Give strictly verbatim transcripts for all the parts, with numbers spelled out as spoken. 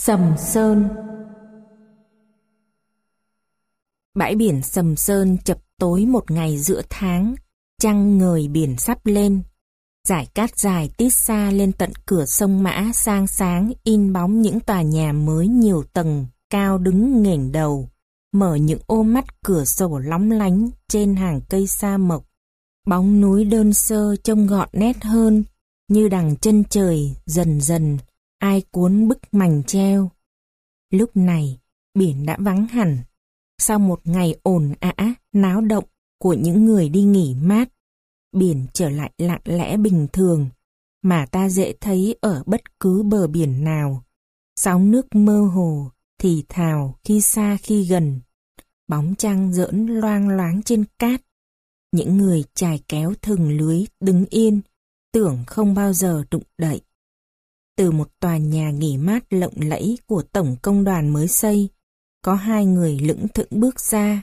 Sầm Sơn. Bãi biển Sầm Sơn chập tối một ngày giữa tháng, trăng ngời biển sắp lên. Dải cát dài tít xa lên tận cửa sông Mã sang sáng in bóng những tòa nhà mới nhiều tầng, cao đứng nghển đầu, mở những ô mắt cửa sổ lóng lánh trên hàng cây sa mộc. Bóng núi đơn sơ trông gọn nét hơn, như đằng chân trời dần dần ai cuốn bức mành treo. Lúc này, biển đã vắng hẳn. Sau một ngày ồn ào, náo động của những người đi nghỉ mát, biển trở lại lặng lẽ bình thường, mà ta dễ thấy ở bất cứ bờ biển nào. Sóng nước mơ hồ, thì thào khi xa khi gần. Bóng trăng giỡn loang loáng trên cát. Những người chài kéo thừng lưới đứng yên, tưởng không bao giờ đụng đậy. Từ một tòa nhà nghỉ mát lộng lẫy của tổng công đoàn mới xây, có hai người lững thững bước ra.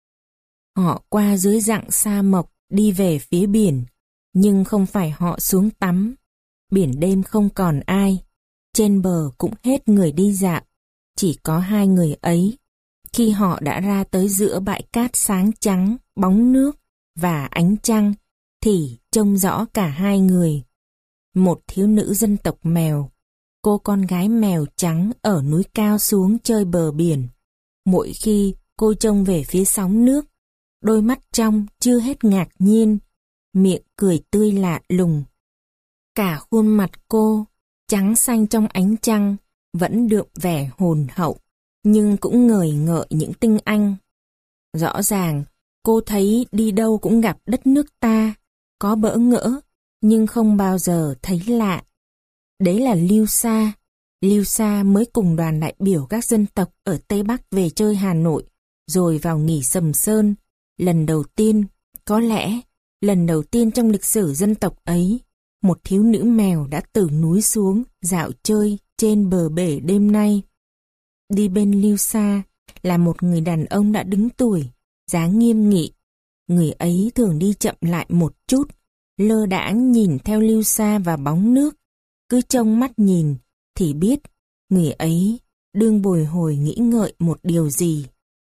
Họ qua dưới dặng sa mộc đi về phía biển, nhưng không phải họ xuống tắm. Biển đêm không còn ai, trên bờ cũng hết người đi dạo, chỉ có hai người ấy. Khi họ đã ra tới giữa bãi cát sáng trắng, bóng nước và ánh trăng, thì trông rõ cả hai người. Một thiếu nữ dân tộc Mèo, cô con gái mèo trắng ở núi cao xuống chơi bờ biển. Mỗi khi cô trông về phía sóng nước, đôi mắt trong chưa hết ngạc nhiên, miệng cười tươi lạ lùng. Cả khuôn mặt cô, trắng xanh trong ánh trăng, vẫn đượm vẻ hồn hậu, nhưng cũng ngời ngợi những tinh anh. Rõ ràng, cô thấy đi đâu cũng gặp đất nước ta, có bỡ ngỡ, nhưng không bao giờ thấy lạ. Đấy là Lưu Sa. Lưu Sa mới cùng đoàn đại biểu các dân tộc ở Tây Bắc về chơi Hà Nội, rồi vào nghỉ Sầm Sơn. Lần đầu tiên, có lẽ, lần đầu tiên trong lịch sử dân tộc ấy, một thiếu nữ mèo đã từ núi xuống dạo chơi trên bờ bể đêm nay. Đi bên Lưu Sa là một người đàn ông đã đứng tuổi, dáng nghiêm nghị. Người ấy thường đi chậm lại một chút, lơ đãng nhìn theo Lưu Sa và bóng nước. Cứ trông mắt nhìn thì biết người ấy đương bồi hồi nghĩ ngợi một điều gì.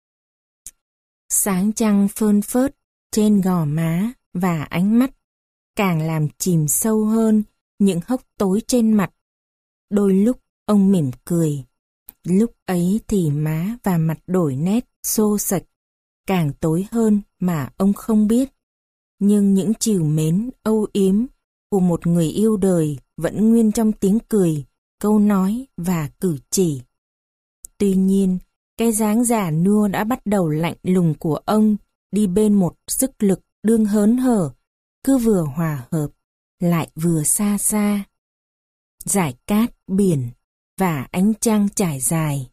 Sáng trăng phơn phớt trên gò má và ánh mắt càng làm chìm sâu hơn những hốc tối trên mặt. Đôi lúc ông mỉm cười, lúc ấy thì má và mặt đổi nét xô xệch, càng tối hơn mà ông không biết. Nhưng những trìu mến âu yếm của một người yêu đời vẫn nguyên trong tiếng cười, câu nói và cử chỉ. Tuy nhiên, cái dáng già nua đã bắt đầu lạnh lùng của ông đi bên một sức lực đương hớn hở, cứ vừa hòa hợp, lại vừa xa xa. Dải cát, biển và ánh trăng trải dài.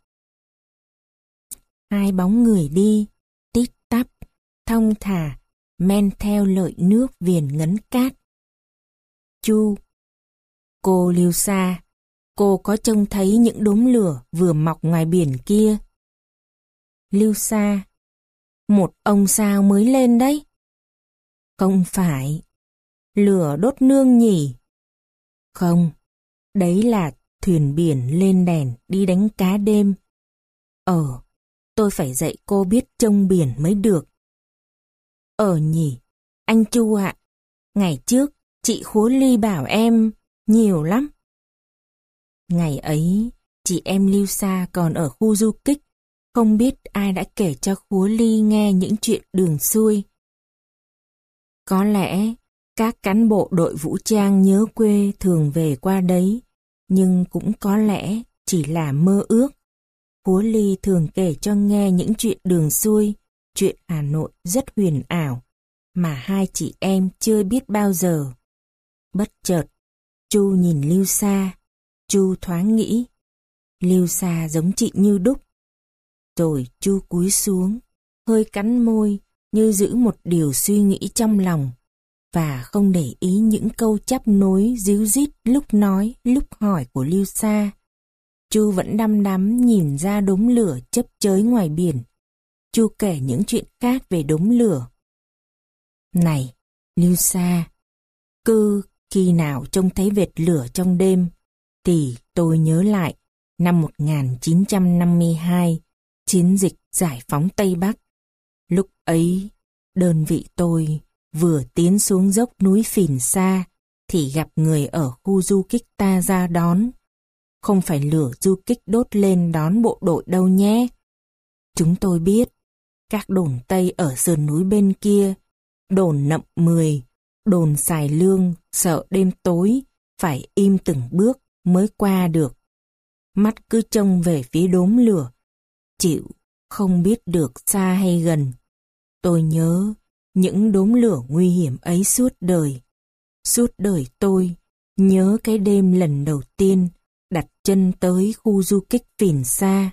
Hai bóng người đi, tít tắp, thong thả, men theo lợi nước viền ngấn cát. Chu, cô Lưu Sa, cô có trông thấy những đốm lửa vừa mọc ngoài biển kia? Lưu Sa, một ông sao mới lên đấy. Không phải, lửa đốt nương nhỉ? Không, đấy là thuyền biển lên đèn đi đánh cá đêm. Ờ, tôi phải dạy cô biết trông biển mới được. Ờ nhỉ, anh Chu ạ, ngày trước chị Khúa Ly bảo em nhiều lắm. Ngày ấy, chị em Lưu Sa còn ở khu du kích, không biết ai đã kể cho Khúa Ly nghe những chuyện đường xuôi. Có lẽ các cán bộ đội vũ trang nhớ quê thường về qua đấy, nhưng cũng có lẽ chỉ là mơ ước. Khúa Ly thường kể cho nghe những chuyện đường xuôi, chuyện Hà Nội rất huyền ảo, mà hai chị em chưa biết bao giờ. Bất chợt, Chu nhìn Lưu Sa, Chu thoáng nghĩ, Lưu Sa giống chị Như đúc. Rồi Chu cúi xuống, hơi cắn môi như giữ một điều suy nghĩ trong lòng, và không để ý những câu chắp nối díu dít lúc nói lúc hỏi của Lưu Sa. Chu vẫn đăm đắm nhìn ra đốm lửa chớp chới ngoài biển. Chu kể những chuyện khác về đốm lửa. Này, Lưu Sa, cứ khi nào trông thấy vệt lửa trong đêm, thì tôi nhớ lại năm một nghìn chín trăm năm mươi hai, chiến dịch giải phóng Tây Bắc. Lúc ấy, đơn vị tôi vừa tiến xuống dốc núi Phìn Sa thì gặp người ở khu du kích ta ra đón. Không phải lửa du kích đốt lên đón bộ đội đâu nhé. Chúng tôi biết, các đồn Tây ở sườn núi bên kia, đồn Nậm Mười, đồn Xài Lương sợ đêm tối, phải im từng bước mới qua được. Mắt cứ trông về phía đốm lửa, chịu không biết được xa hay gần. Tôi nhớ những đốm lửa nguy hiểm ấy suốt đời. Suốt đời tôi nhớ cái đêm lần đầu tiên đặt chân tới khu du kích Phìn Sa.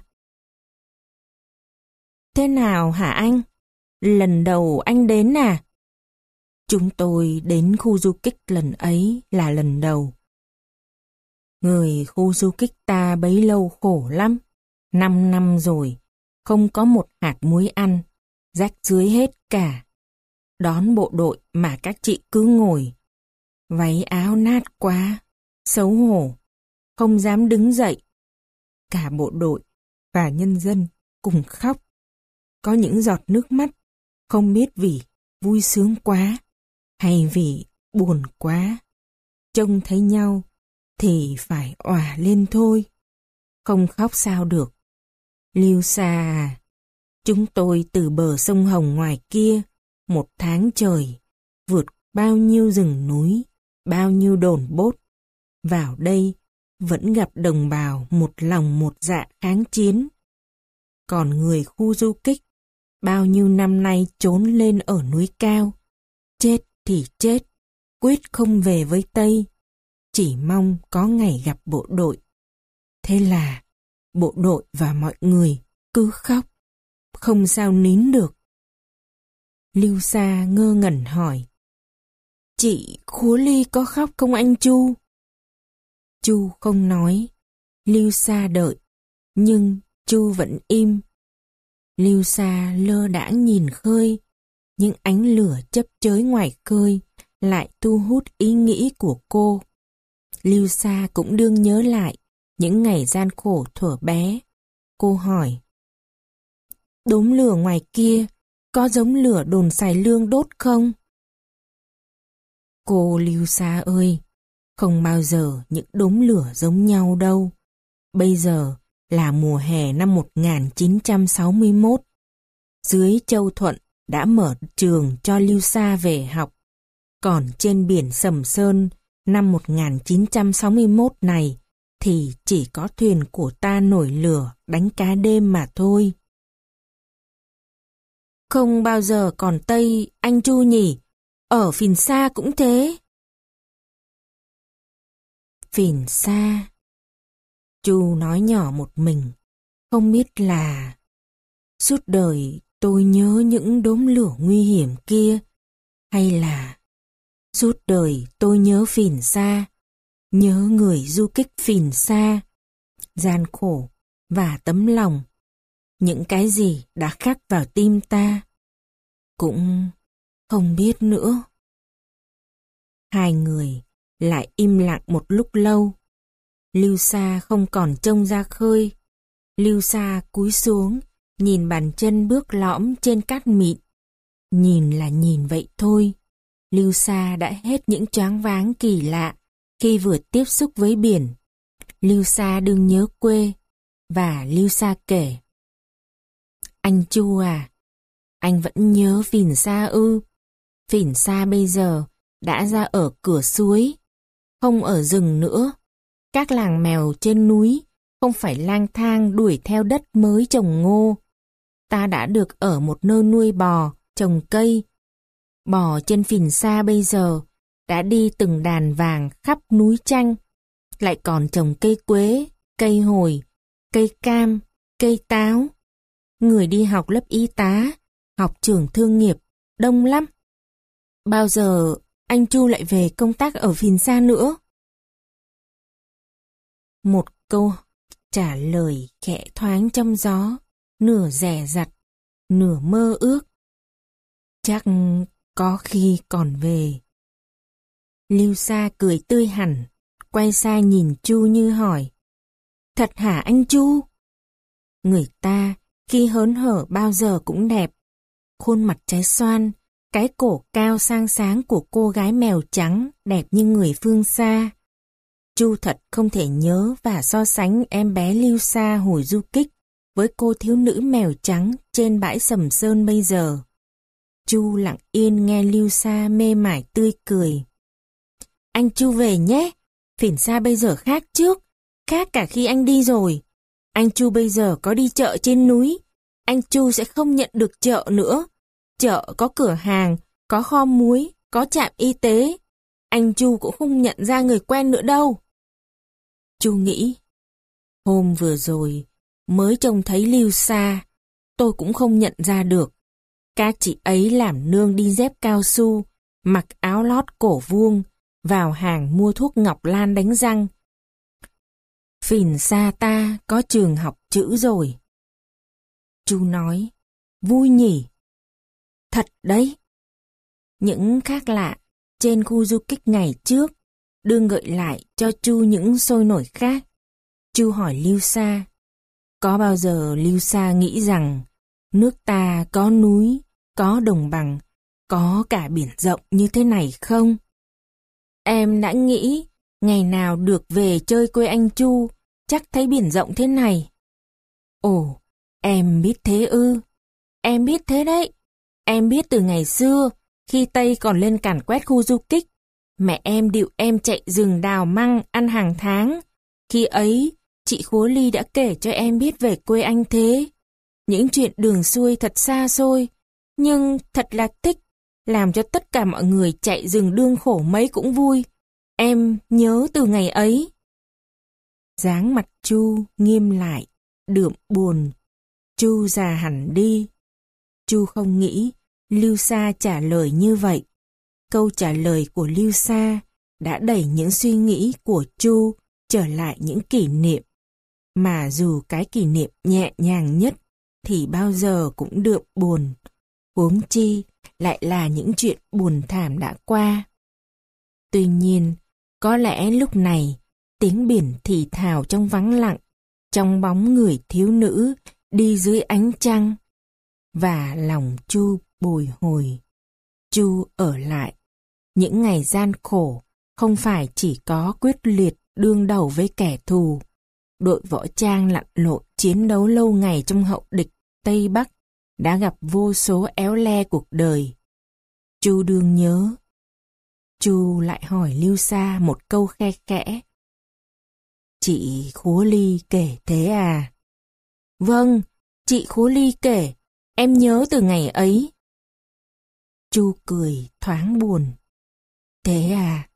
Thế nào hả anh? Lần đầu anh đến à? Chúng tôi đến khu du kích lần ấy là lần đầu. Người khu du kích ta bấy lâu khổ lắm. Năm năm rồi, không có một hạt muối ăn, rách rưới hết cả. Đón bộ đội mà các chị cứ ngồi. Váy áo nát quá, xấu hổ, không dám đứng dậy. Cả bộ đội và nhân dân cùng khóc. Có những giọt nước mắt, không biết vì vui sướng quá hay vì buồn quá. Trông thấy nhau thì phải òa lên thôi. Không khóc sao được. Liêu Sa à, chúng tôi từ bờ sông Hồng ngoài kia, một tháng trời, vượt bao nhiêu rừng núi, bao nhiêu đồn bốt. Vào đây vẫn gặp đồng bào một lòng một dạ kháng chiến. Còn người khu du kích, bao nhiêu năm nay trốn lên ở núi cao. Chết thì chết, quyết không về với Tây. Chỉ mong có ngày gặp bộ đội. Thế là bộ đội và mọi người cứ khóc, không sao nín được. Liêu Sa ngơ ngẩn hỏi, chị Khúa Ly có khóc không anh Chu? Chu không nói. Liêu Sa đợi, nhưng Chu vẫn im. Liêu Sa lơ đãng nhìn khơi, những ánh lửa chớp chới ngoài khơi lại thu hút ý nghĩ của cô. Liêu Sa cũng đương nhớ lại những ngày gian khổ thuở bé. Cô hỏi, đốm lửa ngoài kia có giống lửa đồn Xài Lương đốt không? Cô Liêu Sa ơi, không bao giờ những đốm lửa giống nhau đâu. Bây giờ là mùa hè năm một nghìn chín trăm sáu mươi mốt. Dưới Châu Thuận đã mở trường cho Liêu Sa về học. Còn trên biển Sầm Sơn năm một nghìn chín trăm sáu mươi mốt này thì chỉ có thuyền của ta nổi lửa đánh cá đêm mà thôi. Không bao giờ còn Tây anh Chu nhỉ? Ở Phìn Sa cũng thế. Phìn Sa. Chu nói nhỏ một mình, không biết là suốt đời tôi nhớ những đốm lửa nguy hiểm kia, hay là suốt đời tôi nhớ Phìn Sa, nhớ người du kích Phìn Sa, gian khổ và tấm lòng, những cái gì đã khắc vào tim ta. Cũng không biết nữa. Hai người lại im lặng một lúc lâu. Liêu Sa không còn trông ra khơi. Liêu Sa cúi xuống, nhìn bàn chân bước lõm trên cát mịn. Nhìn là nhìn vậy thôi. Liêu Sa đã hết những choáng váng kỳ lạ khi vừa tiếp xúc với biển. Liêu Sa đừng nhớ quê, và Liêu Sa kể. Anh Chu à, anh vẫn nhớ Phìn Sa ư? Phìn Sa bây giờ đã ra ở cửa suối, không ở rừng nữa. Các làng mèo trên núi không phải lang thang đuổi theo đất mới trồng ngô. Ta đã được ở một nơi nuôi bò, trồng cây. Bò trên Phìn Sa bây giờ đã đi từng đàn vàng khắp núi Chanh, lại còn trồng cây quế, cây hồi, cây cam, cây táo. Người đi học lớp y tá, học trường thương nghiệp, đông lắm. Bao giờ anh Chu lại về công tác ở Phìn Sa nữa? Một câu trả lời khẽ thoáng trong gió, nửa dè dặt, nửa mơ ước. Chắc có khi còn về. Liêu Sa cười tươi hẳn, quay sang nhìn Chu như hỏi, Thật hả anh Chu? Người ta khi hớn hở bao giờ cũng đẹp. Khuôn mặt trái xoan, cái cổ cao sang sáng của cô gái mèo trắng đẹp như người phương xa. Chu thật không thể nhớ và so sánh em bé Lưu Sa hồi du kích với cô thiếu nữ mèo trắng trên bãi Sầm Sơn bây giờ. Chu lặng yên nghe Lưu Sa mê mải tươi cười. Anh Chu về nhé, Phìn Sa bây giờ khác trước, khác cả khi anh đi rồi. Anh Chu bây giờ có đi chợ trên núi, anh Chu sẽ không nhận được chợ nữa. Chợ có cửa hàng, có kho muối, có trạm y tế. Anh Chu cũng không nhận ra người quen nữa đâu. Chu nghĩ, hôm vừa rồi mới trông thấy Lưu Sa, tôi cũng không nhận ra được. Các chị ấy làm nương đi dép cao su, mặc áo lót cổ vuông, vào hàng mua thuốc ngọc lan đánh răng. Phìn Sa ta có trường học chữ rồi. Chu nói, vui nhỉ? Thật đấy. Những khác lạ trên khu du kích ngày trước đương gợi lại cho Chu những sôi nổi khác. Chu hỏi Lưu Sa, có bao giờ Lưu Sa nghĩ rằng nước ta có núi, có đồng bằng, có cả biển rộng như thế này không? Em đã nghĩ ngày nào được về chơi quê anh Chu, chắc thấy biển rộng thế này. Ồ, em biết thế ư? Em biết thế đấy. Em biết từ ngày xưa, khi Tây còn lên càn quét khu du kích, mẹ em điệu em chạy rừng đào măng ăn hàng tháng. Khi ấy, chị Khúa Ly đã kể cho em biết về quê anh thế. Những chuyện đường xuôi thật xa xôi, nhưng thật là thích, làm cho tất cả mọi người chạy rừng đương khổ mấy cũng vui. Em nhớ từ ngày ấy. Dáng mặt Chu nghiêm lại, đượm buồn. Chu già hẳn đi. Chu không nghĩ Lưu Sa trả lời như vậy. Câu trả lời của Lưu Sa đã đẩy những suy nghĩ của Chu trở lại những kỷ niệm, mà dù cái kỷ niệm nhẹ nhàng nhất thì bao giờ cũng đượm buồn, huống chi lại là những chuyện buồn thảm đã qua. Tuy nhiên, có lẽ lúc này tiếng biển thì thào trong vắng lặng, trong bóng người thiếu nữ đi dưới ánh trăng, và lòng Chu bồi hồi. Chu ở lại. Những ngày gian khổ không phải chỉ có quyết liệt đương đầu với kẻ thù. Đội võ trang lặn lội chiến đấu lâu ngày trong hậu địch Tây Bắc đã gặp vô số éo le cuộc đời. Chu đương nhớ. Chu lại hỏi Lưu Sa một câu khe khẽ. Chị Khúa Ly kể thế à? Vâng, chị Khúa Ly kể, em nhớ từ ngày ấy. Chu cười thoáng buồn. Thế à?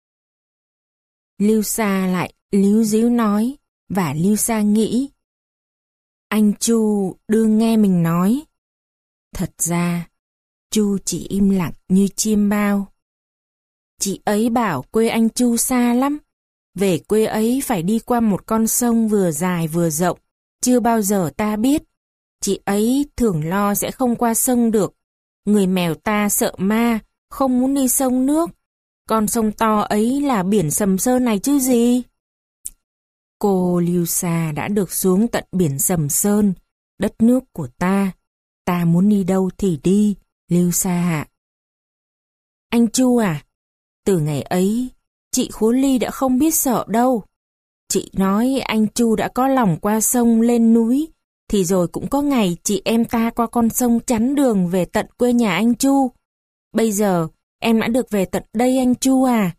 Lưu Sa lại líu díu nói, và Lưu Sa nghĩ. Anh Chu đương nghe mình nói. Thật ra, Chu chỉ im lặng như chim bao. Chị ấy bảo quê anh Chu xa lắm. Về quê ấy phải đi qua một con sông vừa dài vừa rộng, chưa bao giờ ta biết. Chị ấy thường lo sẽ không qua sông được. Người mèo ta sợ ma, không muốn đi sông nước. Con sông to ấy là biển Sầm Sơn này chứ gì. Cô Lưu Sa đã được xuống tận biển Sầm Sơn, đất nước của ta. Ta muốn đi đâu thì đi, Lưu Sa ạ. Anh Chu à, từ ngày ấy, chị Khúa Ly đã không biết sợ đâu. Chị nói anh Chu đã có lòng qua sông lên núi, thì rồi cũng có ngày chị em ta qua con sông chắn đường về tận quê nhà anh Chu. Bây giờ, em đã được về tận đây anh Chu à.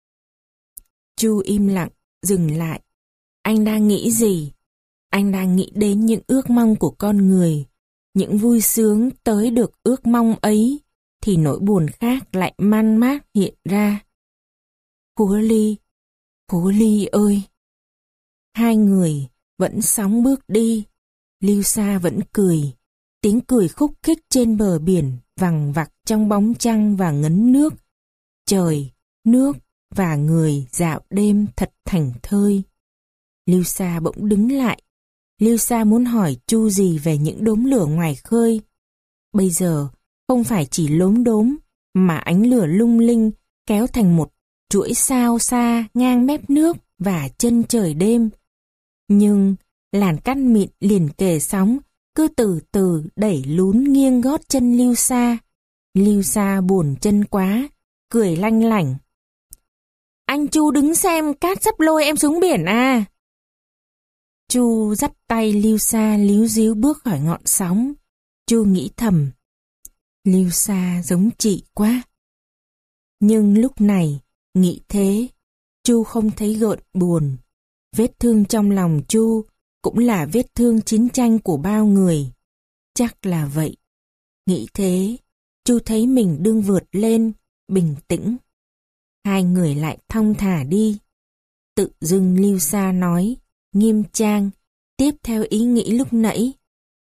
Chu im lặng, dừng lại. Anh đang nghĩ gì? Anh đang nghĩ đến những ước mong của con người. Những vui sướng tới được ước mong ấy, thì nỗi buồn khác lại man mác hiện ra. Khúa Ly, Khúa Ly ơi! Hai người vẫn sóng bước đi. Lưu Sa vẫn cười. Tiếng cười khúc khích trên bờ biển vằng vặc trong bóng trăng và ngấn nước. Trời, nước và người dạo đêm thật thảnh thơi. Lưu Sa bỗng đứng lại. Lưu Sa muốn hỏi Chu gì về những đốm lửa ngoài khơi. Bây giờ không phải chỉ lốm đốm, mà ánh lửa lung linh kéo thành một chuỗi sao xa ngang mép nước và chân trời đêm. Nhưng làn cát mịn liền kề sóng, cứ từ từ đẩy lún nghiêng gót chân Lưu Sa. Lưu Sa buồn chân quá, cười lanh lảnh. Anh Chu đứng xem, cát sắp lôi em xuống biển à. Chu dắt tay Lưu Sa líu díu bước khỏi ngọn sóng. Chu nghĩ thầm, Lưu Sa giống chị quá. Nhưng lúc này, nghĩ thế, Chu không thấy gợn buồn. Vết thương trong lòng Chu cũng là vết thương chiến tranh của bao người. Chắc là vậy. Nghĩ thế, Chu thấy mình đương vượt lên, bình tĩnh. Hai người lại thong thả đi. Tự dưng Lưu Sa nói, nghiêm trang, tiếp theo ý nghĩ lúc nãy.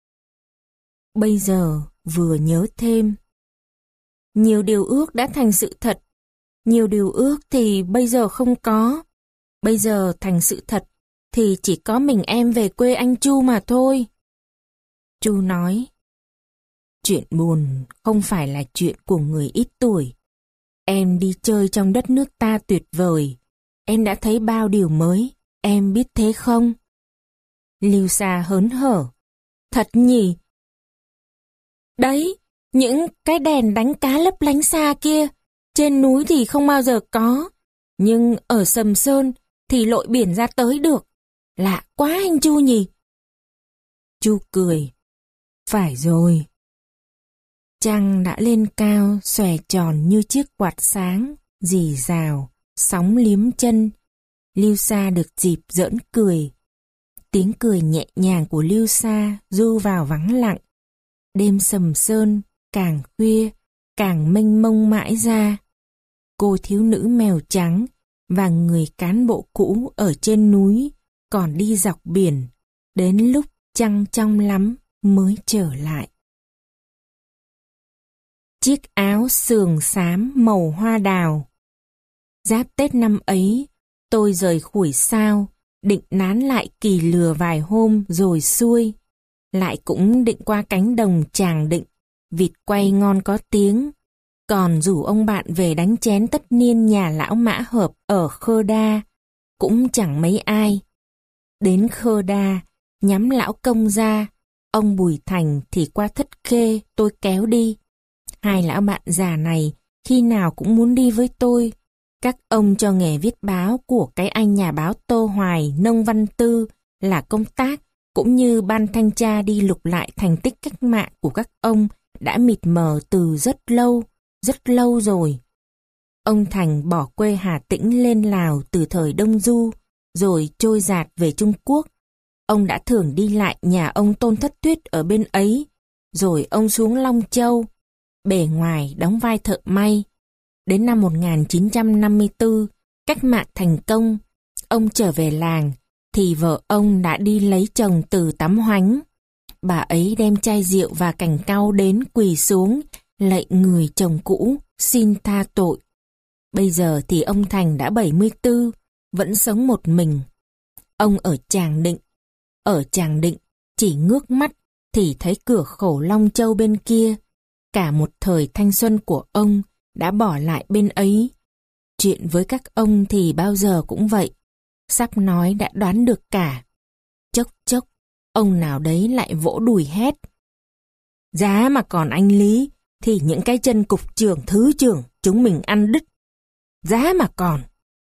Bây giờ vừa nhớ thêm. Nhiều điều ước đã thành sự thật. Nhiều điều ước thì bây giờ không có. Bây giờ thành sự thật thì chỉ có mình em về quê anh Chu mà thôi. Chu nói, chuyện buồn không phải là chuyện của người ít tuổi. Em đi chơi trong đất nước ta tuyệt vời. Em đã thấy bao điều mới, em biết thế không? Lưu Sa hớn hở. Thật nhỉ? Đấy, những cái đèn đánh cá lấp lánh xa kia, trên núi thì không bao giờ có, nhưng ở Sầm Sơn thì lội biển ra tới được. Lạ quá anh Chu nhỉ? Chu cười. Phải rồi. Trăng đã lên cao, xòe tròn như chiếc quạt sáng, rì rào, sóng liếm chân. Lưu Sa được dịp giỡn cười. Tiếng cười nhẹ nhàng của Lưu Sa du vào vắng lặng. Đêm Sầm Sơn càng khuya, càng mênh mông mãi ra. Cô thiếu nữ mèo trắng và người cán bộ cũ ở trên núi còn đi dọc biển, đến lúc trăng trong lắm mới trở lại. Chiếc áo sườn xám màu hoa đào. Giáp Tết năm ấy, tôi rời Khuổi Sao, định nán lại Kỳ Lừa vài hôm rồi xuôi. Lại cũng định qua cánh đồng Tràng Định, vịt quay ngon có tiếng. Còn rủ ông bạn về đánh chén tất niên nhà lão Mã Hợp ở Khơ Đa, cũng chẳng mấy ai. Đến Khơ Đa, nhắm lão Công ra, ông Bùi Thành thì qua Thất Khê tôi kéo đi. Hai lão bạn già này khi nào cũng muốn đi với tôi. Các ông cho nghề viết báo của cái anh nhà báo Tô Hoài, Nông Văn Tư là công tác, cũng như ban thanh tra đi lục lại thành tích cách mạng của các ông đã mịt mờ từ rất lâu, rất lâu rồi. Ông Thành bỏ quê Hà Tĩnh lên Lào từ thời Đông Du, rồi trôi dạt về Trung Quốc. Ông đã thường đi lại nhà ông Tôn Thất Tuyết ở bên ấy, rồi ông xuống Long Châu, bề ngoài đóng vai thợ may. Đến năm một nghìn chín trăm năm mươi tư, cách mạng thành công, ông trở về làng, thì vợ ông đã đi lấy chồng từ Tắm Hoánh. Bà ấy đem chai rượu và cành cau đến quỳ xuống, lạy người chồng cũ, xin tha tội. Bây giờ thì ông Thành đã bảy mươi tư, vẫn sống một mình. Ông ở Tràng Định. Ở Tràng Định, chỉ ngước mắt thì thấy cửa khẩu Long Châu bên kia. Cả một thời thanh xuân của ông đã bỏ lại bên ấy. Chuyện với các ông thì bao giờ cũng vậy. Sắp nói đã đoán được cả. Chốc chốc, ông nào đấy lại vỗ đùi hét. Giá mà còn anh Lý, thì những cái chân cục trưởng thứ trưởng chúng mình ăn đứt. Giá mà còn.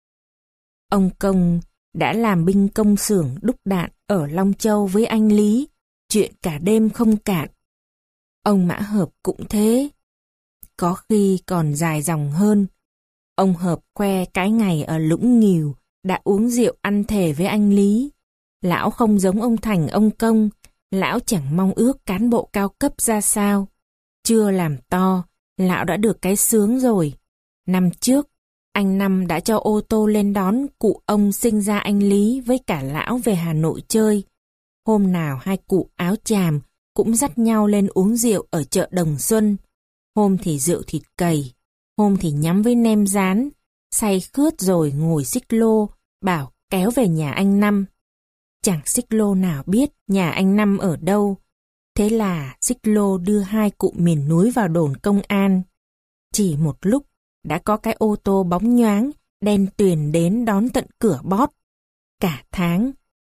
Ông Công đã làm binh công xưởng đúc đạn ở Long Châu với anh Lý, chuyện cả đêm không cạn. Ông Mã Hợp cũng thế. Có khi còn dài dòng hơn. Ông Hợp khoe cái ngày ở Lũng Nghìu đã uống rượu ăn thề với anh Lý. Lão không giống ông Thành ông Công, lão chẳng mong ước cán bộ cao cấp ra sao. Chưa làm to, lão đã được cái sướng rồi. Năm trước, anh Năm đã cho ô tô lên đón cụ ông sinh ra anh Lý với cả lão về Hà Nội chơi. Hôm nào hai cụ áo chàm cũng dắt nhau lên uống rượu ở chợ Đồng Xuân. Hôm thì rượu thịt cầy, hôm thì nhắm với nem rán, say khướt rồi ngồi xích lô, bảo kéo về nhà anh Năm. Chẳng xích lô nào biết nhà anh Năm ở đâu. Thế là xích lô đưa hai cụ miền núi vào đồn công an. Chỉ một lúc đã có cái ô tô bóng nhoáng, đen tuyền đến đón tận cửa bót. Cả tháng,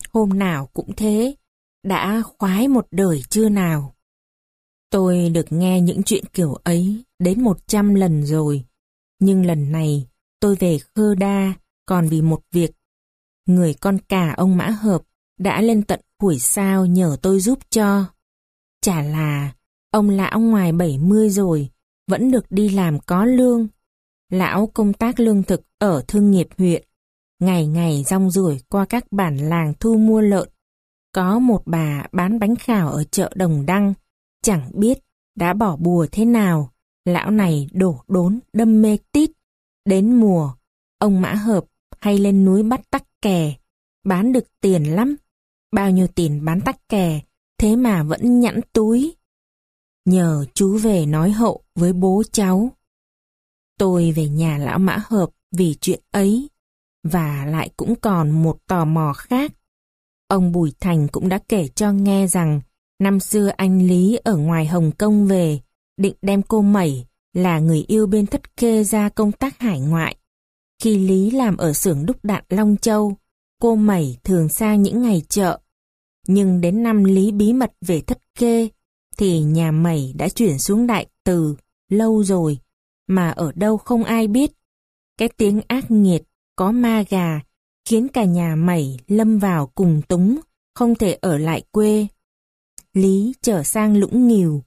hôm nào cũng thế, đã khoái một đời chưa nào. Tôi được nghe những chuyện kiểu ấy đến một trăm lần rồi, nhưng lần này tôi về Khơ Đa còn vì một việc. Người con cả ông Mã Hợp đã lên tận Khuổi Sao nhờ tôi giúp cho. Chả là ông lão ngoài bảy mươi rồi, vẫn được đi làm có lương. Lão công tác lương thực ở thương nghiệp huyện, ngày ngày rong ruổi qua các bản làng thu mua lợn. Có một bà bán bánh khảo ở chợ Đồng Đăng, chẳng biết đã bỏ bùa thế nào, lão này đổ đốn đâm mê tít. Đến mùa, ông Mã Hợp hay lên núi bắt tắc kè, bán được tiền lắm. Bao nhiêu tiền bán tắc kè, thế mà vẫn nhẵn túi. Nhờ chú về nói hậu với bố cháu. Tôi về nhà lão Mã Hợp vì chuyện ấy, và lại cũng còn một tò mò khác. Ông Bùi Thành cũng đã kể cho nghe rằng năm xưa anh Lý ở ngoài Hồng Kông về, định đem cô Mẩy là người yêu bên Thất Khê ra công tác hải ngoại. Khi Lý làm ở xưởng đúc đạn Long Châu, cô Mẩy thường sang những ngày chợ. Nhưng đến năm Lý bí mật về Thất Khê, thì nhà Mẩy đã chuyển xuống Đại Từ lâu rồi, mà ở đâu không ai biết. Cái tiếng ác nghiệt, có ma gà, khiến cả nhà Mẩy lâm vào cùng túng, không thể ở lại quê. Lý trở sang Lũng Nghìu.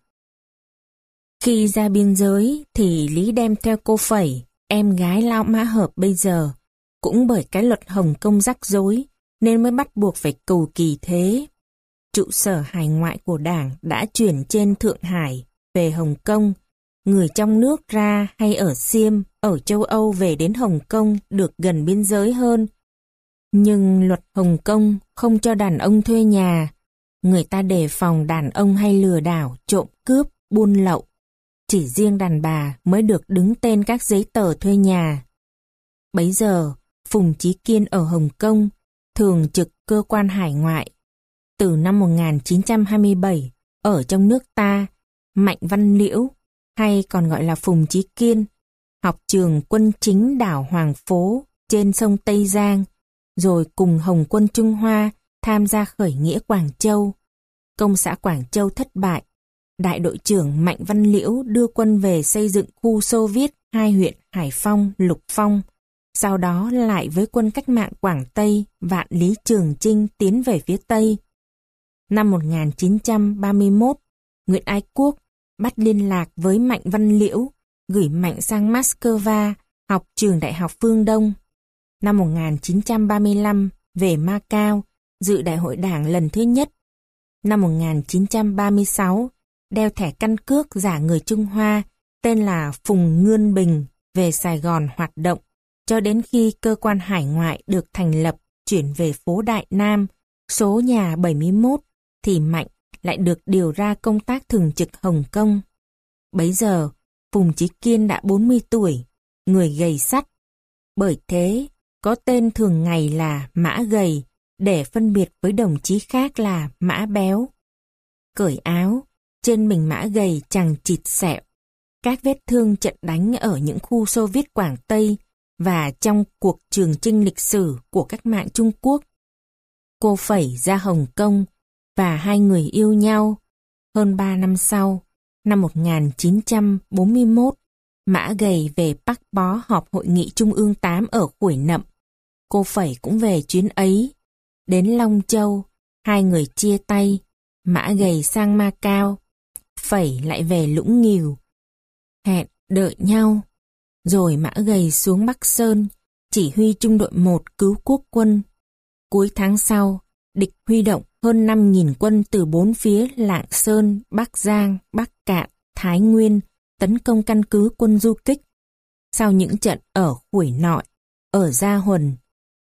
Khi ra biên giới thì Lý đem theo cô Phẩy, em gái lão Mã Hợp bây giờ. Cũng bởi cái luật Hồng Kông rắc rối nên mới bắt buộc phải cầu kỳ thế. Trụ sở hải ngoại của Đảng đã chuyển trên Thượng Hải về Hồng Kông. Người trong nước ra hay ở Xiêm, ở châu Âu về đến Hồng Kông được gần biên giới hơn. Nhưng luật Hồng Kông không cho đàn ông thuê nhà. Người ta đề phòng đàn ông hay lừa đảo, trộm cướp, buôn lậu. Chỉ riêng đàn bà mới được đứng tên các giấy tờ thuê nhà. Bấy giờ, Phùng Chí Kiên ở Hồng Kông, thường trực cơ quan hải ngoại. Từ năm một nghìn chín trăm hai mươi bảy, ở trong nước ta, Mạnh Văn Liễu, hay còn gọi là Phùng Chí Kiên, học trường quân chính đảo Hoàng Phố trên sông Tây Giang, rồi cùng Hồng quân Trung Hoa tham gia khởi nghĩa Quảng Châu. Công xã Quảng Châu thất bại. Đại đội trưởng Mạnh Văn Liễu đưa quân về xây dựng khu Xô Viết hai huyện Hải Phong, Lục Phong. Sau đó lại với quân cách mạng Quảng Tây, Vạn Lý Trường Chinh tiến về phía Tây. Năm một nghìn chín trăm ba mươi mốt, Nguyễn Ái Quốc bắt liên lạc với Mạnh Văn Liễu, gửi Mạnh sang Moscow học trường Đại học Phương Đông. Năm một nghìn chín trăm ba mươi lăm, về Macau, dự đại hội đảng lần thứ nhất. Năm một nghìn chín trăm ba mươi sáu, đeo thẻ căn cước giả người Trung Hoa, tên là Phùng Ngươn Bình, về Sài Gòn hoạt động, cho đến khi cơ quan hải ngoại được thành lập, chuyển về phố Đại Nam, số nhà bảy mươi mốt, thì Mạnh lại được điều ra công tác thường trực Hồng Kông. Bấy giờ, Phùng Chí Kiên đã bốn mươi tuổi, người gầy sắt. Bởi thế, có tên thường ngày là Mã Gầy, để phân biệt với đồng chí khác là Mã Béo. Cởi áo, trên mình Mã Gầy chằng chịt sẹo. Các vết thương trận đánh ở những khu Xô Viết Quảng Tây và trong cuộc trường chinh lịch sử của cách mạng Trung Quốc. Cô Phẩy ra Hồng Kông và hai người yêu nhau. Hơn ba năm sau, năm một nghìn chín trăm bốn mươi mốt, Mã Gầy về Bắc Bó họp hội nghị Trung ương tám ở Khuổi Nậm. Cô Phẩy cũng về chuyến ấy. Đến Long Châu, hai người chia tay. Mã Gầy sang Macau, Phẩy lại về Lũng Nghìu. Hẹn đợi nhau. Rồi Mã Gầy xuống Bắc Sơn, chỉ huy trung đội một cứu quốc quân. Cuối tháng sau, địch huy động hơn năm nghìn quân từ bốn phía Lạng Sơn, Bắc Giang, Bắc Cạn, Thái Nguyên, tấn công căn cứ quân du kích. Sau những trận ở Khuổi Nội, ở Gia Huần,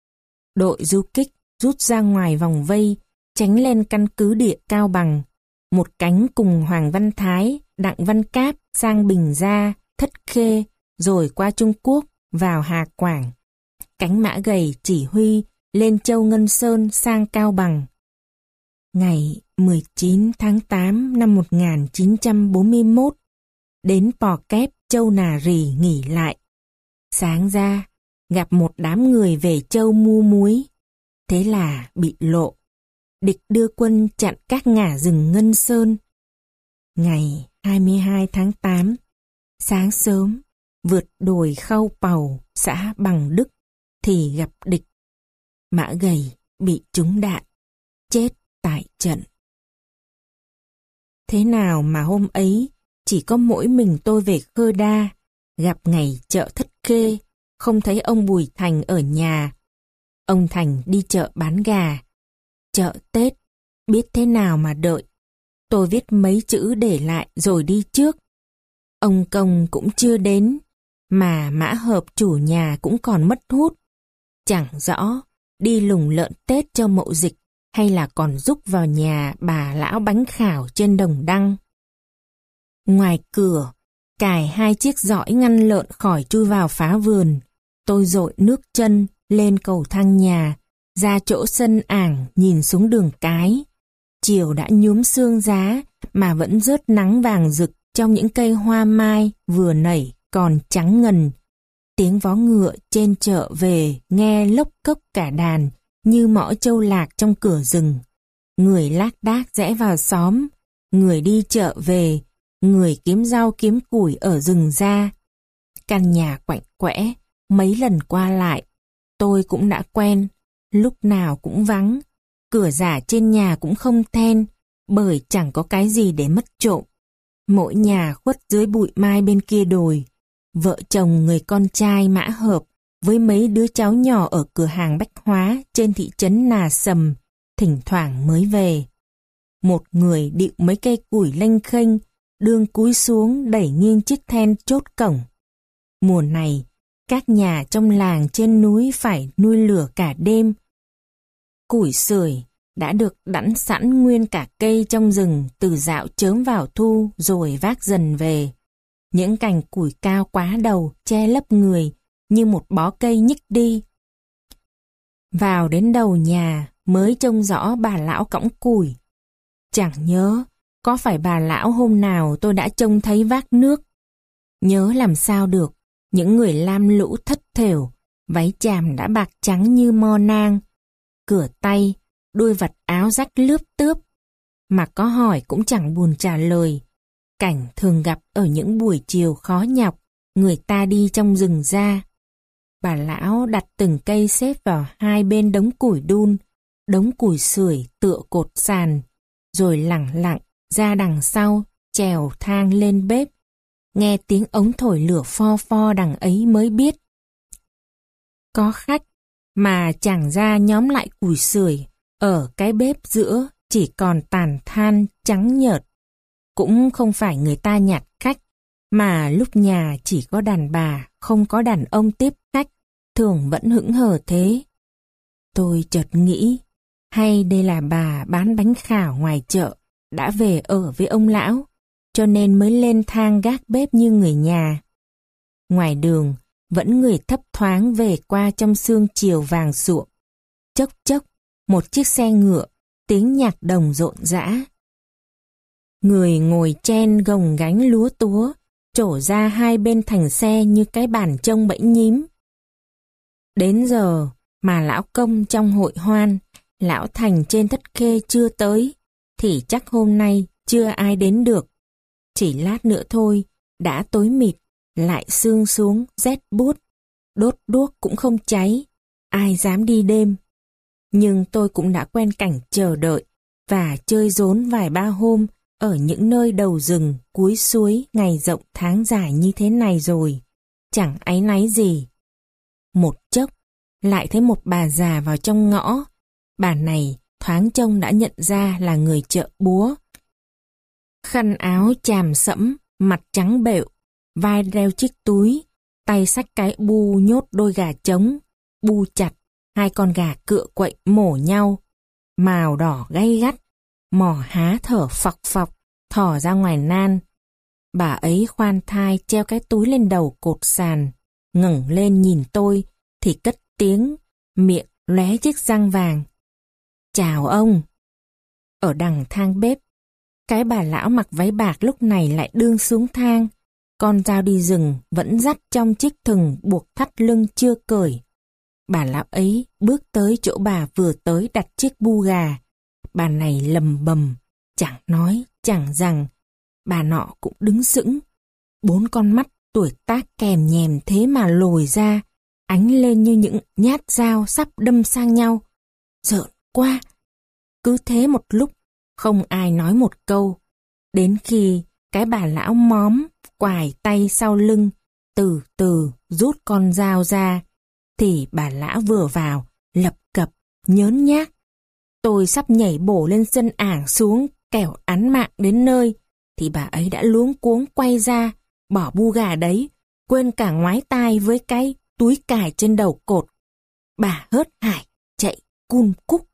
đội du kích rút ra ngoài vòng vây, tránh lên căn cứ địa Cao Bằng. Một cánh cùng Hoàng Văn Thái, Đặng Văn Cáp sang Bình Gia, Thất Khê, rồi qua Trung Quốc, vào Hà Quảng. Cánh Mã Gầy chỉ huy lên Châu Ngân Sơn sang Cao Bằng. Ngày mười chín tháng tám năm một nghìn chín trăm bốn mươi mốt, đến Pò Kép, Châu Nà Rì nghỉ lại. Sáng ra, gặp một đám người về Châu mua muối. Thế là bị lộ. địch đưa quân chặn các ngả rừng Ngân Sơn. Ngày hai mươi hai tháng tám, sáng sớm, vượt đồi Khâu Pầu, xã Bằng Đức, thì gặp địch. Mã Gầy bị trúng đạn, chết tại trận. Thế nào mà hôm ấy chỉ có mỗi mình tôi về Khơ Đa, gặp ngày chợ Thất Khê, không thấy ông Bùi Thành ở nhà. Ông Thành đi chợ bán gà. Chợ Tết, biết thế nào mà đợi. Tôi viết mấy chữ để lại rồi đi trước. Ông Công cũng chưa đến, mà Mã Hợp chủ nhà cũng còn mất hút. Chẳng rõ đi lùng lợn Tết cho Mậu Dịch hay là còn rúc vào nhà bà lão bánh khảo trên Đồng Đăng. Ngoài cửa, cài hai chiếc giỏi ngăn lợn khỏi chui vào phá vườn. Tôi dội nước chân lên cầu thang nhà, ra chỗ sân ảng nhìn xuống đường cái. Chiều đã nhuốm sương giá mà vẫn rớt nắng vàng rực trong những cây hoa mai vừa nảy còn trắng ngần. Tiếng vó ngựa trên chợ về nghe lốc cốc cả đàn như mõ trâu lạc trong cửa rừng. Người lác đác rẽ vào xóm, người đi chợ về, người kiếm rau kiếm củi ở rừng ra. Căn nhà quạnh quẽ, mấy lần qua lại, tôi cũng đã quen, lúc nào cũng vắng. Cửa giả trên nhà cũng không then, bởi chẳng có cái gì để mất trộm. Mỗi nhà khuất dưới bụi mai bên kia đồi. Vợ chồng người con trai Mã Hợp với mấy đứa cháu nhỏ ở cửa hàng bách hóa trên thị trấn Nà Sầm, thỉnh thoảng mới về. Một người điệu mấy cây củi lênh khênh, đương cúi xuống đẩy nghiêng chiếc then chốt cổng. Mùa này, các nhà trong làng trên núi phải nuôi lửa cả đêm. Củi sưởi đã được đẵn sẵn nguyên cả cây trong rừng từ dạo chớm vào thu rồi vác dần về. Những cành củi cao quá đầu che lấp người như một bó cây nhích đi. Vào đến đầu nhà mới trông rõ bà lão cõng củi. Chẳng nhớ có phải bà lão hôm nào tôi đã trông thấy vác nước. Nhớ làm sao được, những người lam lũ thất thểu, váy chàm đã bạc trắng như mo nang, cửa tay, đuôi vặt áo rách lướp tướp, mà có hỏi cũng chẳng buồn trả lời. Cảnh thường gặp ở những buổi chiều khó nhọc, người ta đi trong rừng ra. Bà lão đặt từng cây xếp vào hai bên đống củi đun, đống củi sưởi tựa cột sàn, rồi lẳng lặng ra đằng sau, trèo thang lên bếp. Nghe tiếng ống thổi lửa pho pho đằng ấy mới biết. Có khách, mà chẳng ra nhóm lại củi sưởi, ở cái bếp giữa chỉ còn tàn than trắng nhợt. Cũng không phải người ta nhặt khách, mà lúc nhà chỉ có đàn bà, không có đàn ông tiếp khách, thường vẫn hững hờ thế. Tôi chợt nghĩ, hay đây là bà bán bánh khảo ngoài chợ, đã về ở với ông lão, cho nên mới lên thang gác bếp như người nhà. Ngoài đường, vẫn người thấp thoáng về qua trong sương chiều vàng sụa. Chốc chốc, một chiếc xe ngựa, tiếng nhạc đồng rộn rã. Người ngồi chen gồng gánh lúa túa, trổ ra hai bên thành xe như cái bàn trông bẫy nhím. Đến giờ mà lão Công trong hội hoan, lão Thành trên Thất Khê chưa tới, thì chắc hôm nay chưa ai đến được. Chỉ lát nữa thôi, đã tối mịt, lại sương xuống, rét buốt, đốt đuốc cũng không cháy, ai dám đi đêm. Nhưng tôi cũng đã quen cảnh chờ đợi và chơi rốn vài ba hôm ở những nơi đầu rừng, cuối suối, ngày rộng tháng dài như thế này rồi, chẳng áy náy gì. Một chốc, lại thấy một bà già vào trong ngõ. Bà này thoáng trông đã nhận ra là người chợ búa. Khăn áo chàm sẫm, mặt trắng bệu, vai đeo chiếc túi, tay xách cái bu nhốt đôi gà trống, bu chặt, hai con gà cựa quậy mổ nhau, màu đỏ gay gắt, mỏ há thở phọc phọc, thỏ ra ngoài nan. Bà ấy khoan thai treo cái túi lên đầu cột sàn, ngẩng lên nhìn tôi thì cất tiếng, miệng lóe chiếc răng vàng. Chào ông. Ở đằng thang bếp, cái bà lão mặc váy bạc lúc này lại đương xuống thang, con dao đi rừng vẫn dắt trong chiếc thừng buộc thắt lưng chưa cởi. Bà lão ấy bước tới chỗ bà vừa tới đặt chiếc bu gà. Bà này lầm bầm, chẳng nói, chẳng rằng. Bà nọ cũng đứng sững. Bốn con mắt tuổi tác kèm nhèm thế mà lồi ra, ánh lên như những nhát dao sắp đâm sang nhau. Rợn quá! Cứ thế một lúc, không ai nói một câu. Đến khi cái bà lão móm quài tay sau lưng, từ từ rút con dao ra, thì bà lão vừa vào, lập cập, nhớn nhác. Tôi sắp nhảy bổ lên sân ảng xuống, kẻo án mạng đến nơi, thì bà ấy đã luống cuống quay ra, bỏ bu gà đấy, quên cả ngoái tai với cái túi cài trên đầu cột. Bà hớt hải, chạy cun cúc.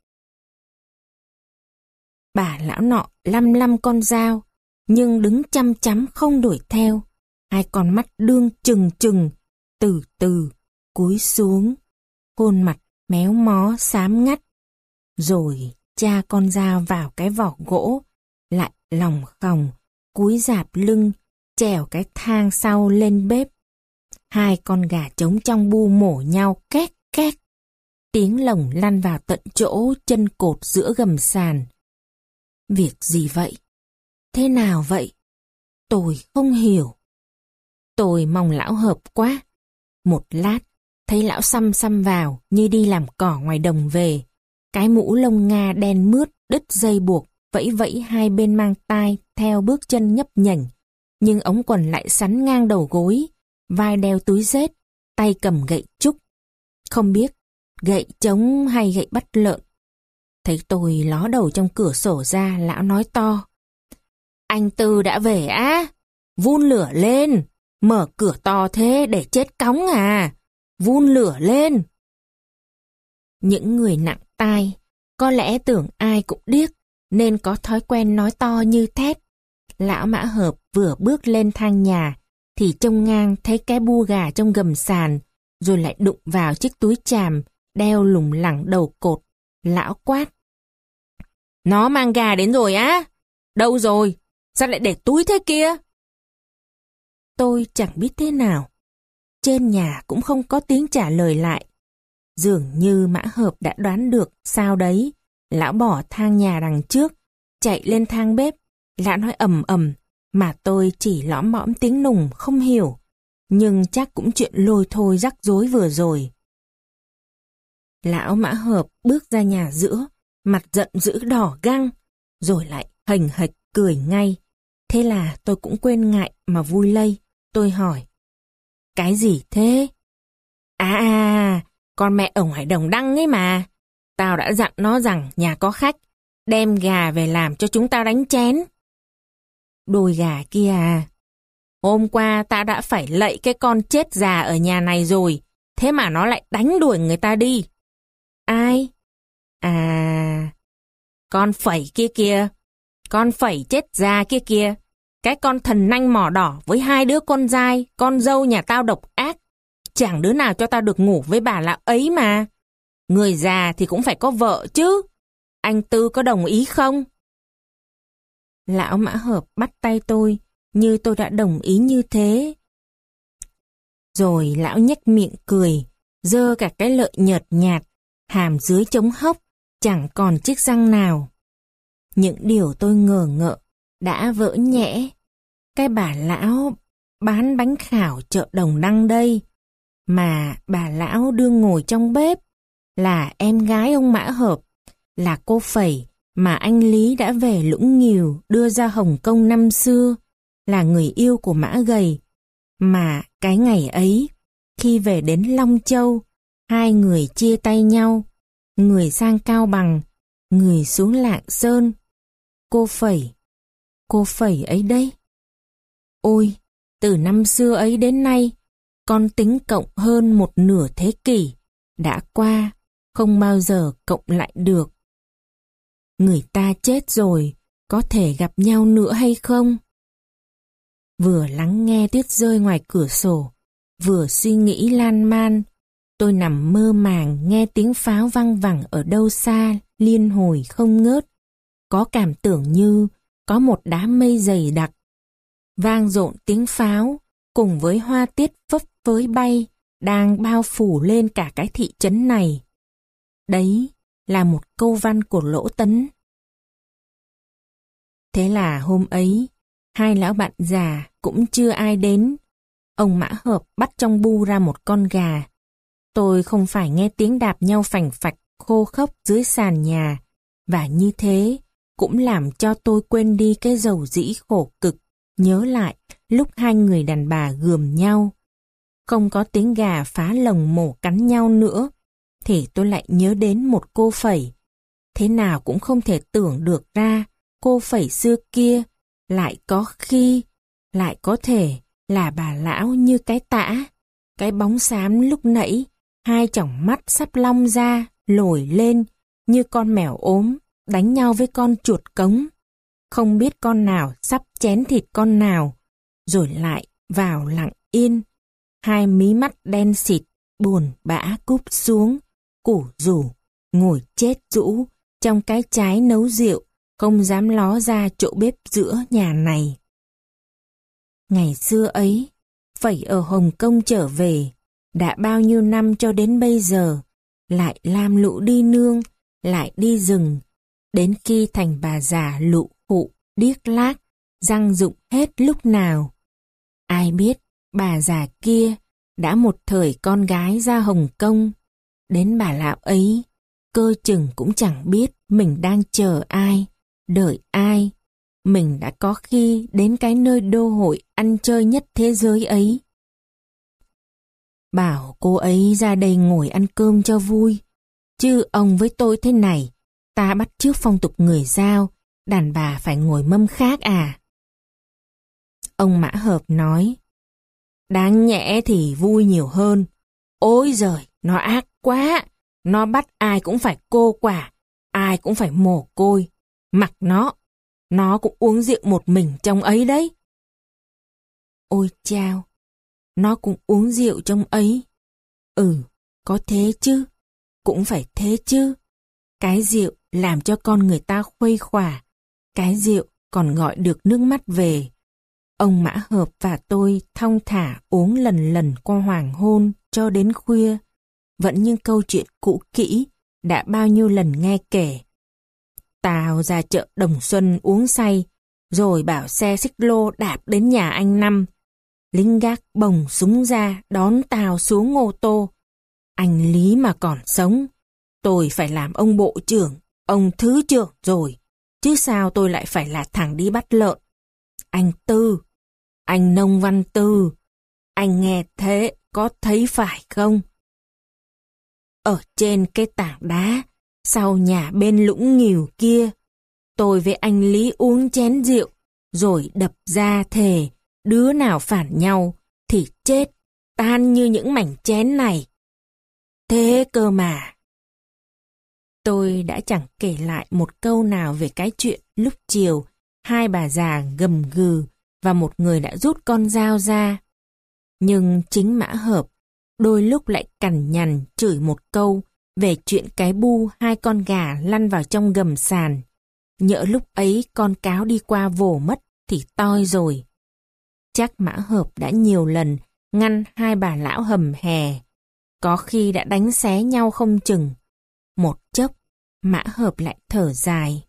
Bà lão nọ lăm lăm con dao, nhưng đứng chăm chăm không đuổi theo. Hai con mắt đương trừng trừng, từ từ, cúi xuống, khuôn mặt méo mó xám ngắt. Rồi cha con dao vào cái vỏ gỗ, lại lòng khòng, cúi rạp lưng, trèo cái thang sau lên bếp. Hai con gà trống trong bu mổ nhau két két. Tiếng lồng lăn vào tận chỗ chân cột giữa gầm sàn. Việc gì vậy? Thế nào vậy? Tôi không hiểu. Tôi mong lão hợp quá. Một lát, thấy lão xăm xăm vào như đi làm cỏ ngoài đồng về. Cái mũ lông Nga đen mướt, đứt dây buộc, vẫy vẫy hai bên mang tai theo bước chân nhấp nhảnh. Nhưng ống quần lại sắn ngang đầu gối, vai đeo túi rết, tay cầm gậy trúc. Không biết, gậy trống hay gậy bắt lợn. Thấy tôi ló đầu trong cửa sổ ra, lão nói to. Anh Tư đã về á? Vun lửa lên! Mở cửa to thế để chết cóng à? Vun lửa lên! Những người nặng tai, có lẽ tưởng ai cũng điếc, nên có thói quen nói to như thét. Lão Mã Hợp vừa bước lên thang nhà, thì trông ngang thấy cái bu gà trong gầm sàn, rồi lại đụng vào chiếc túi chàm, đeo lủng lẳng đầu cột. Lão quát. Nó mang gà đến rồi á? Đâu rồi? Sao lại để túi thế kia? Tôi chẳng biết thế nào. Trên nhà cũng không có tiếng trả lời lại. Dường như Mã Hợp đã đoán được sao đấy. Lão bỏ thang nhà đằng trước, chạy lên thang bếp. Lão nói ầm ầm, mà tôi chỉ lõm mõm tiếng nùng không hiểu. Nhưng chắc cũng chuyện lôi thôi rắc rối vừa rồi. Lão Mã Hợp bước ra nhà giữa, mặt giận dữ đỏ găng, rồi lại hềnh hệch cười ngay. Thế là tôi cũng quên ngại mà vui lây. Tôi hỏi. Cái gì thế? À à, con mẹ ở ngoài đồng đăng ấy mà. Tao đã dặn nó rằng nhà có khách, đem gà về làm cho chúng tao đánh chén. Đôi gà kia à? Hôm qua ta đã phải lạy cái con chết già ở nhà này rồi, thế mà nó lại đánh đuổi người ta đi. Ai? À, con phẩy kia kìa, con phẩy chết già kia kìa, cái con thần nanh mỏ đỏ với hai đứa con dai, con dâu nhà tao độc ác. Chẳng đứa nào cho tao được ngủ với bà lão ấy mà. Người già thì cũng phải có vợ chứ. Anh Tư có đồng ý không? Lão Mã Hợp bắt tay tôi, như tôi đã đồng ý như thế. Rồi lão nhếch miệng cười, giơ cả cái lợi nhợt nhạt, hàm dưới trống hốc, chẳng còn chiếc răng nào. Những điều tôi ngờ ngợ đã vỡ nhẽ. Cái bà lão bán bánh khảo chợ Đồng Đăng đây, mà bà lão đương ngồi trong bếp, là em gái ông Mã Hợp, là cô Phẩy mà anh Lý đã về Lũng Nghìu đưa ra Hồng Kông năm xưa, là người yêu của Mã Gầy. Mà cái ngày ấy, khi về đến Long Châu, hai người chia tay nhau, người sang Cao Bằng, người xuống Lạng Sơn. Cô Phẩy, cô Phẩy ấy đấy. Ôi, từ năm xưa ấy đến nay, con tính cộng hơn một nửa thế kỷ, đã qua, không bao giờ cộng lại được. Người ta chết rồi, có thể gặp nhau nữa hay không? Vừa lắng nghe tuyết rơi ngoài cửa sổ, vừa suy nghĩ lan man, tôi nằm mơ màng nghe tiếng pháo vang vẳng ở đâu xa, liên hồi không ngớt. Có cảm tưởng như có một đám mây dày đặc. Vang dội tiếng pháo, cùng với hoa tiết phấp phới bay, đang bao phủ lên cả cái thị trấn này. Đấy là một câu văn của Lỗ Tấn. Thế là hôm ấy, hai lão bạn già cũng chưa ai đến. Ông Mã Hợp bắt trong bu ra một con gà. Tôi không phải nghe tiếng đạp nhau phành phạch khô khốc dưới sàn nhà, và như thế cũng làm cho tôi quên đi cái dầu dĩ khổ cực, nhớ lại lúc hai người đàn bà gườm nhau. Không có tiếng gà phá lồng mổ cắn nhau nữa, thì tôi lại nhớ đến một cô Phẩy. Thế nào cũng không thể tưởng được ra cô Phẩy xưa kia lại có khi, lại có thể là bà lão như cái tã. Cái bóng xám lúc nãy, hai tròng mắt sắp long ra, lồi lên như con mèo ốm, đánh nhau với con chuột cống. Không biết con nào sắp chén thịt con nào, rồi lại vào lặng yên. Hai mí mắt đen xịt, buồn bã cúp xuống, củ rủ, ngồi chết rũ trong cái trái nấu rượu, không dám ló ra chỗ bếp giữa nhà này. Ngày xưa ấy, Phẩy ở Hồng Kông trở về, đã bao nhiêu năm cho đến bây giờ, lại lam lũ đi nương, lại đi rừng, đến khi thành bà già lụ khụ, điếc lác, răng rụng hết lúc nào. Ai biết bà già kia đã một thời con gái ra Hồng Kông, đến bà lão ấy, cơ chừng cũng chẳng biết mình đang chờ ai, đợi ai. Mình đã có khi đến cái nơi đô hội ăn chơi nhất thế giới ấy. Bảo cô ấy ra đây ngồi ăn cơm cho vui, chứ ông với tôi thế này, ta bắt chước phong tục người Dao, đàn bà phải ngồi mâm khác à. Ông Mã Hợp nói, đáng nhẽ thì vui nhiều hơn. Ôi giời, nó ác quá, nó bắt ai cũng phải cô quả, ai cũng phải mồ côi, mặc nó. Nó cũng uống rượu một mình trong ấy đấy. Ôi chao, nó cũng uống rượu trong ấy. Ừ, có thế chứ, cũng phải thế chứ. Cái rượu làm cho con người ta khuây khỏa, cái rượu còn gọi được nước mắt về. Ông Mã Hợp và tôi thong thả uống lần lần qua hoàng hôn cho đến khuya. Vẫn những câu chuyện cũ kỹ, đã bao nhiêu lần nghe kể. Tao ra chợ Đồng Xuân uống say, rồi bảo xe xích lô đạp đến nhà anh Năm. Lính gác bồng súng ra đón tao xuống ô tô. Anh Lý mà còn sống, tôi phải làm ông bộ trưởng, ông thứ trưởng rồi, chứ sao tôi lại phải là thằng đi bắt lợn. Anh Tư, anh Nông Văn Tư, anh nghe thế có thấy phải không? Ở trên cái tảng đá, sau nhà bên lũng nghìu kia, tôi với anh Lý uống chén rượu, rồi đập ra thề, đứa nào phản nhau thì chết, tan như những mảnh chén này. Thế cơ mà. Tôi đã chẳng kể lại một câu nào về cái chuyện lúc chiều, hai bà già gầm gừ và một người đã rút con dao ra. Nhưng chính Mã Hợp đôi lúc lại cằn nhằn chửi một câu về chuyện cái bu hai con gà lăn vào trong gầm sàn. Nhỡ lúc ấy con cáo đi qua vồ mất thì toi rồi. Chắc Mã Hợp đã nhiều lần ngăn hai bà lão hầm hè, có khi đã đánh xé nhau không chừng. Một chốc, Mã Hợp lại thở dài.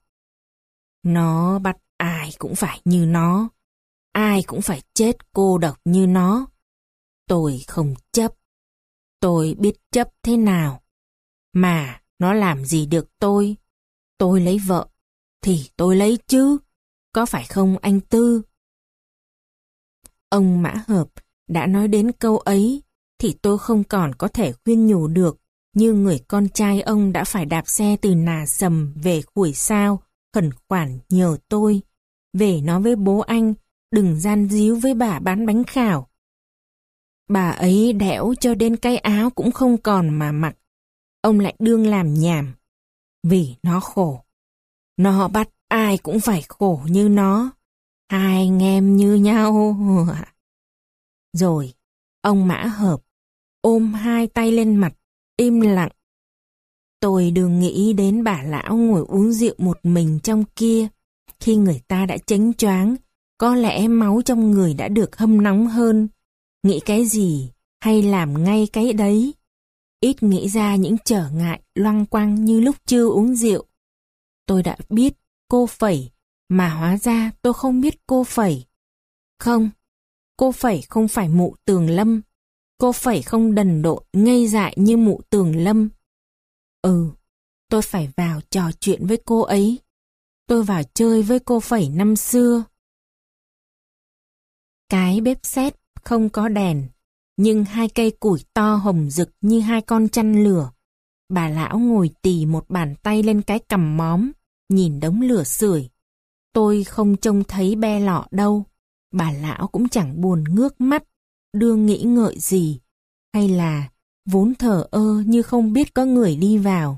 Nó bắt ai cũng phải như nó, ai cũng phải chết cô độc như nó. Tôi không chấp, tôi biết chấp thế nào. Mà nó làm gì được tôi? Tôi lấy vợ, thì tôi lấy chứ, có phải không anh Tư? Ông Mã Hợp đã nói đến câu ấy, thì tôi không còn có thể khuyên nhủ được, như người con trai ông đã phải đạp xe từ Nà Sầm về Khuổi Sao, khẩn khoản nhờ tôi, về nói với bố anh, đừng gian díu với bà bán bánh khảo. Bà ấy đẽo cho đến cái áo cũng không còn mà mặc, ông lại đương làm nhảm, vì nó khổ. Nó bắt ai cũng phải khổ như nó, hai anh em như nhau. Rồi, ông Mã Hợp ôm hai tay lên mặt, im lặng. Tôi đừng nghĩ đến bà lão ngồi uống rượu một mình trong kia. Khi người ta đã chánh choáng, có lẽ máu trong người đã được hâm nóng hơn. Nghĩ cái gì hay làm ngay cái đấy. Ít nghĩ ra những trở ngại loăng quăng như lúc chưa uống rượu. Tôi đã biết cô Phẩy mà hóa ra tôi không biết cô Phẩy. Không, cô Phẩy không phải mụ Tường Lâm. Cô Phẩy không đần độn ngây dại như mụ Tường Lâm. Ừ, tôi phải vào trò chuyện với cô ấy. Tôi vào chơi với cô Phẩy năm xưa. Cái bếp sét không có đèn, nhưng hai cây củi to hồng rực như hai con chăn lửa. Bà lão ngồi tì một bàn tay lên cái cằm móm, nhìn đống lửa sưởi. Tôi không trông thấy be lọ đâu. Bà lão cũng chẳng buồn ngước mắt, đương nghĩ ngợi gì, hay là vốn thờ ơ như không biết có người đi vào.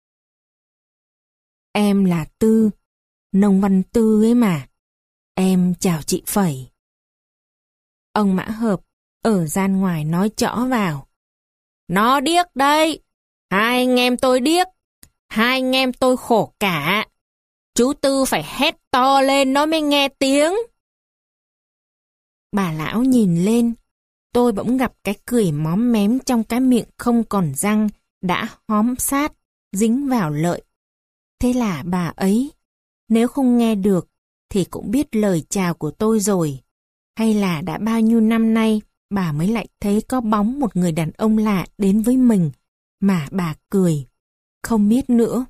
Em là Tư, Nông Văn Tư ấy mà. Em chào chị Phẩy. Ông Mã Hợp ở gian ngoài nói chõ vào. Nó điếc đây. Hai anh em tôi điếc. Hai anh em tôi khổ cả. Chú Tư phải hét to lên nó mới nghe tiếng. Bà lão nhìn lên. Tôi bỗng gặp cái cười móm mém trong cái miệng không còn răng đã hóm sát, dính vào lợi. Thế là bà ấy, nếu không nghe được thì cũng biết lời chào của tôi rồi. Hay là đã bao nhiêu năm nay bà mới lại thấy có bóng một người đàn ông lạ đến với mình mà bà cười. Không biết nữa.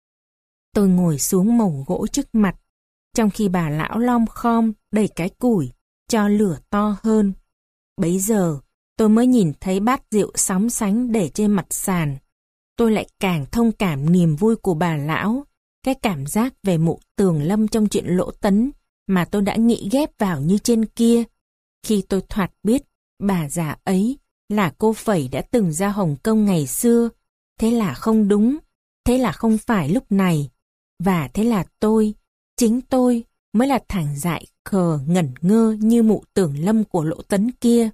Tôi ngồi xuống mẩu gỗ trước mặt, trong khi bà lão lom khom đẩy cái củi cho lửa to hơn. Bấy giờ tôi mới nhìn thấy bát rượu sóng sánh để trên mặt sàn. Tôi lại càng thông cảm niềm vui của bà lão, cái cảm giác về mụ Tường Lâm trong chuyện Lỗ Tấn mà tôi đã nghĩ ghép vào như trên kia. Khi tôi thoạt biết bà già ấy là cô Phẩy đã từng ra Hồng Kông ngày xưa, thế là không đúng, thế là không phải lúc này. Và thế là tôi, chính tôi mới là thằng dại khờ ngẩn ngơ như mụ Tường Lâm của Lỗ Tấn kia.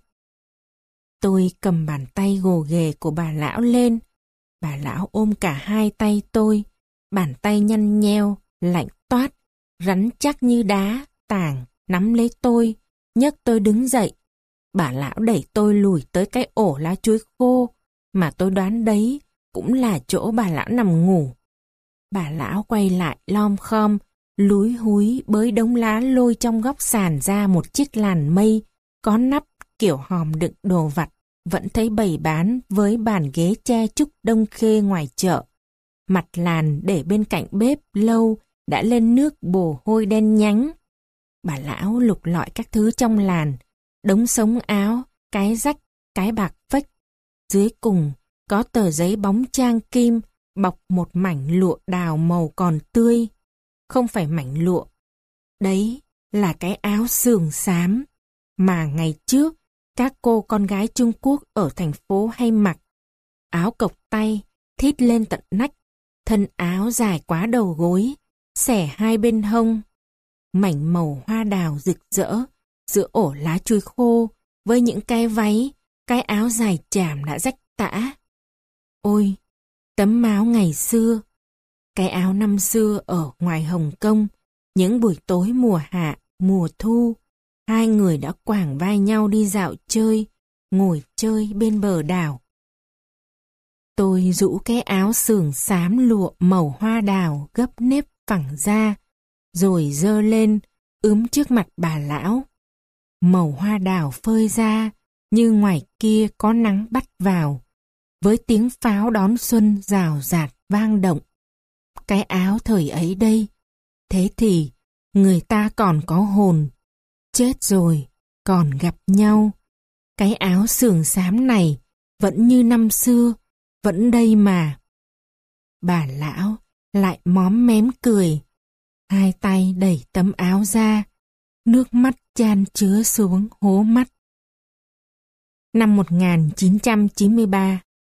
Tôi cầm bàn tay gồ ghề của bà lão lên. Bà lão ôm cả hai tay tôi, bàn tay nhăn nheo, lạnh toát, rắn chắc như đá, tàng, nắm lấy tôi, nhấc tôi đứng dậy. Bà lão đẩy tôi lùi tới cái ổ lá chuối khô, mà tôi đoán đấy cũng là chỗ bà lão nằm ngủ. Bà lão quay lại lom khom, lúi húi bới đống lá lôi trong góc sàn ra một chiếc làn mây, có nắp kiểu hòm đựng đồ vặt, vẫn thấy bày bán với bàn ghế tre trúc Đông Khê ngoài chợ. Mặt làn để bên cạnh bếp lâu đã lên nước bồ hôi đen nhánh. Bà lão lục lọi các thứ trong làn, đống sống áo, cái rách, cái bạc phách. Dưới cùng có tờ giấy bóng trang kim bọc một mảnh lụa đào màu còn tươi. Không phải mảnh lụa, đấy là cái áo sườn xám mà ngày trước các cô con gái Trung Quốc ở thành phố hay mặc. Áo cộc tay, thít lên tận nách, thân áo dài quá đầu gối, xẻ hai bên hông. Mảnh màu hoa đào rực rỡ giữa ổ lá chuối khô với những cái váy, cái áo dài chàm đã rách tã. Ôi, tấm áo ngày xưa, cái áo năm xưa ở ngoài Hồng Kông, những buổi tối mùa hạ, mùa thu, hai người đã quàng vai nhau đi dạo chơi, ngồi chơi bên bờ đảo. Tôi rũ cái áo sườn xám lụa màu hoa đào gấp nếp phẳng ra, rồi giơ lên, ướm trước mặt bà lão. Màu hoa đào phơi ra, như ngoài kia có nắng bắt vào, với tiếng pháo đón xuân rào rạt vang động. Cái áo thời ấy đây, thế thì người ta còn có hồn, chết rồi, còn gặp nhau. Cái áo sườn xám này vẫn như năm xưa, vẫn đây mà. Bà lão lại móm mém cười, hai tay đẩy tấm áo ra, nước mắt chan chứa xuống hố mắt. Năm một nghìn chín trăm chín mươi ba,